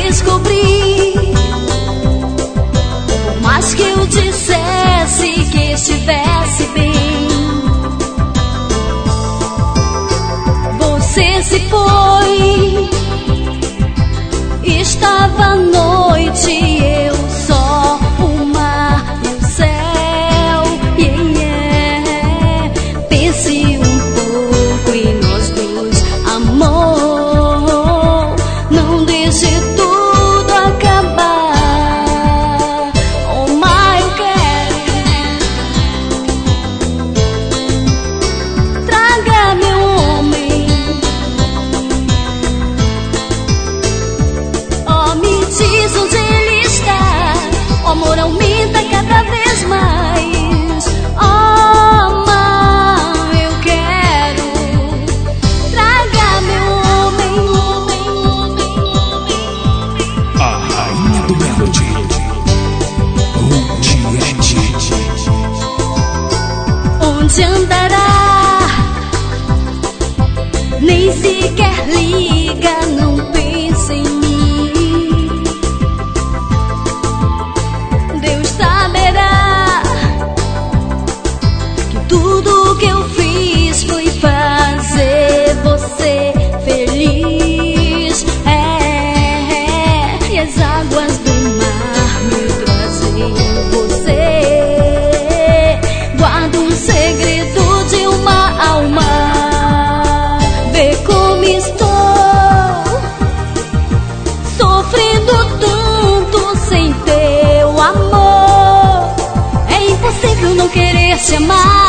descobri. Por mais que eu dissesse que estivesse bem, você se foi. Estava à noite, eu só, o mar e o céu. Pense um pouco em nós dois, amor. Não deixe tudo acabar. Oh, mas eu quero. Traga meu homem. Oh, me diz onde ele está. O amor aumenta cada vez mais. Oh, mãe, eu quero. Traga meu homem. A rainha do Melody, Onde andará? Nem sequer liga, não pensa em mim. Deus saberá que tudo que eu fiz foi fazer você feliz. E as águas do mar me trazem você. Guardo um segredo de uma alma. Vê como estou sofrendo tanto sem teu amor. É impossível não querer te amar.